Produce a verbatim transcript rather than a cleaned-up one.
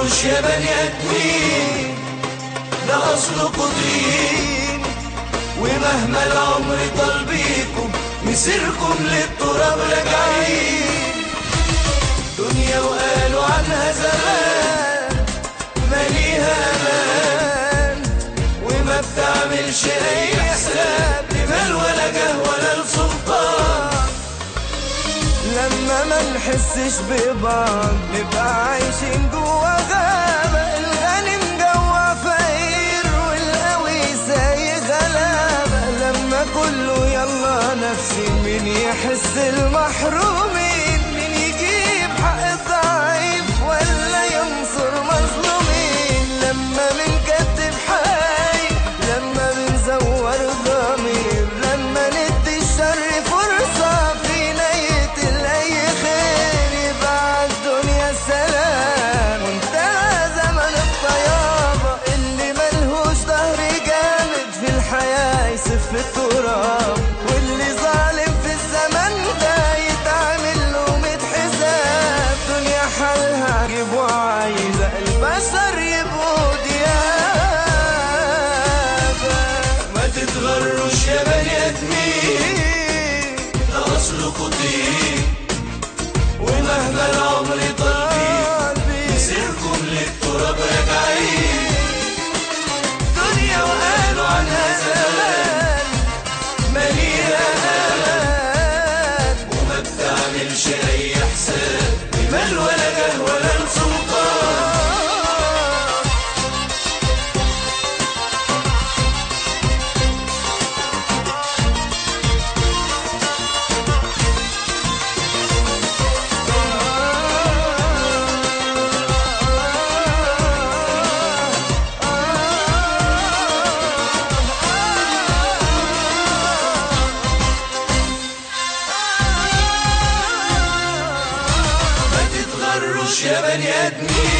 تتغروش يا بني ادمين، ده اصلكوا طين، ومهما العمر طال بيكم مسيركم للتراب راجعين. دنيا وقالوا عنها زمان ماليها امان، وما بتعملش اي حساب لمال ولا جاه ولا لسلطان. لما ما نحسش ببعض نبقى عايشين جوا غابة، الغني مجوع فقير والقوي سايق غلابة. لما كله يلا نفسي مين يحس المحرومين، مين يجيب حق الضعيف ولا ينصر مظلومين. لما بنكتب حي، لما بنزور ضمير، لما ندي الشر فرصة فينا يقتل أي خير، يبقى الدنيا سلام وانتهى زمن الطيابة. اللي ملهوش ظهر جامد في الحياة يسف التراب، واللي ظالم في الزمن ده يتعمل له ميت حساب. دنيا حالها عجيب وعايزة البشر يبقوا ديابة. ما تتغروش يا بني ادمين، ده اصلكوا طين، ومهما العمر طال بيه مسيركم للتراب راجعين. دنيا وقالوا عنها زمان ماليها امان، وما بتعملش اي حساب لمال ولا جاه ولا لسلطان. ما تتغروش يا بني ادمين،